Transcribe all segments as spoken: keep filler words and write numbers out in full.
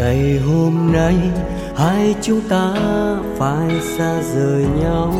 ngày hôm nay hai chúng ta phải xa rời nhau,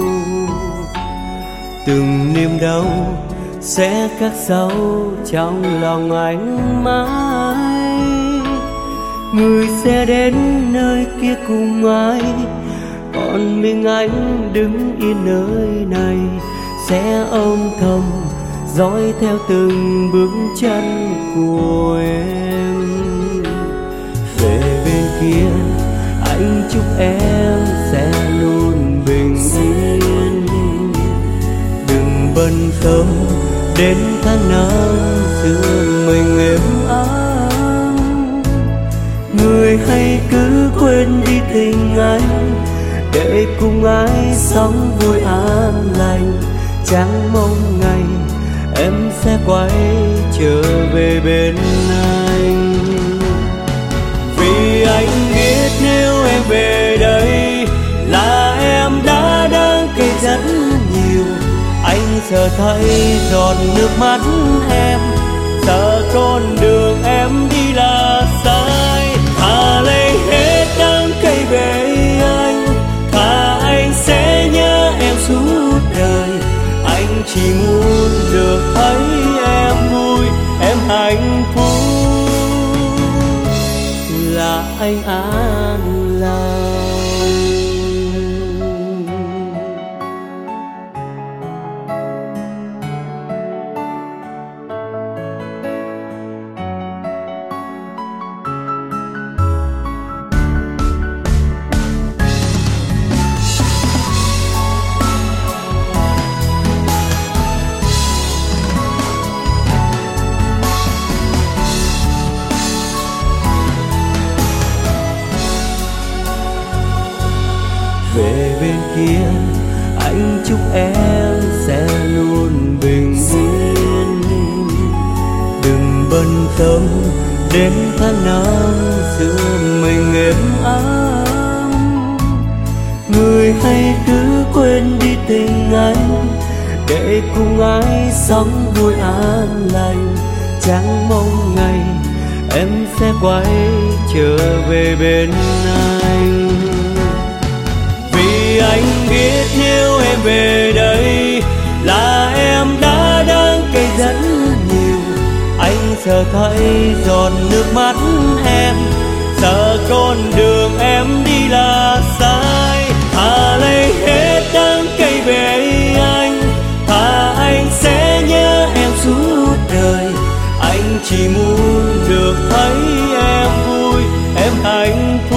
từng niềm đau sẽ khắc sâu trong lòng anh mãi. Người sẽ đến nơi kia cùng ai, còn mình anh đứng yên nơi này, sẽ âm thầm dõi theo từng bước chân của em. Về bên kia anh chúc em sẽ luôn bình yên, đừng bận tâm đến tháng năm giữa mình êm ấm. Người hãy cứ quên đi tình anh, để cùng ai sống vui an lành. Chẳng mong ngày em sẽ quay trở về bên anh, vì anh biết nếu em về đây là em đã đáng kể rất nhiều. Anh sợ thấy giọt nước mắt em, sợ con đường em đi là sai. Thà lấy hết đắng cay về anh, thà anh sẽ nhớ em suốt đời. Anh chỉ muốn được thấy em vui, em hạnh phúc, là anh an lòng. Về bên kia anh chúc em sẽ luôn bình yên, đừng bận tâm đến tháng năm giữa mình êm ấm. Người hãy cứ quên đi tình anh, để cùng ai sống vui an lành. Chẳng mong ngày em sẽ quay trở về bên anh, vì anh biết nếu em về đây là em đã đáng kể rất nhiều. Anh sợ thấy giọt nước mắt em, sợ con đường em đi là sai. Thà lấy hết đắng cay về anh, thà anh sẽ nhớ em suốt đời. Anh chỉ muốn được thấy em vui, em hạnh phúc,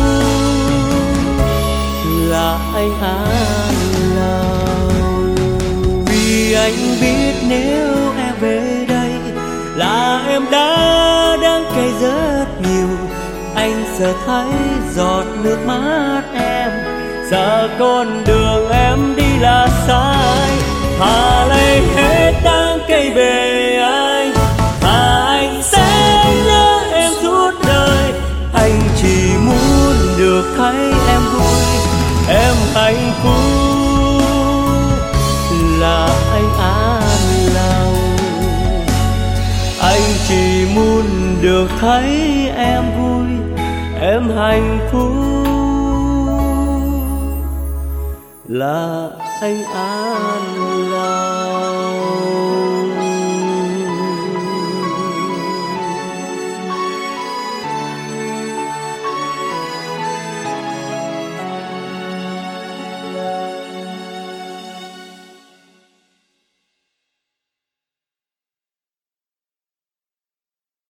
là anh an lòng. Vì anh biết nếu em về đây là em đã đáng cay rất nhiều. Anh sợ thấy giọt nước mắt em, sợ con đường em đi là sai. Thà lấy hết đắng cay về anh, thà anh sẽ nhớ em suốt đời. Anh chỉ muốn được thấy em vui, em hạnh phúc, là anh an lòng. Anh chỉ muốn được thấy em vui, em hạnh phúc, là anh an lòng.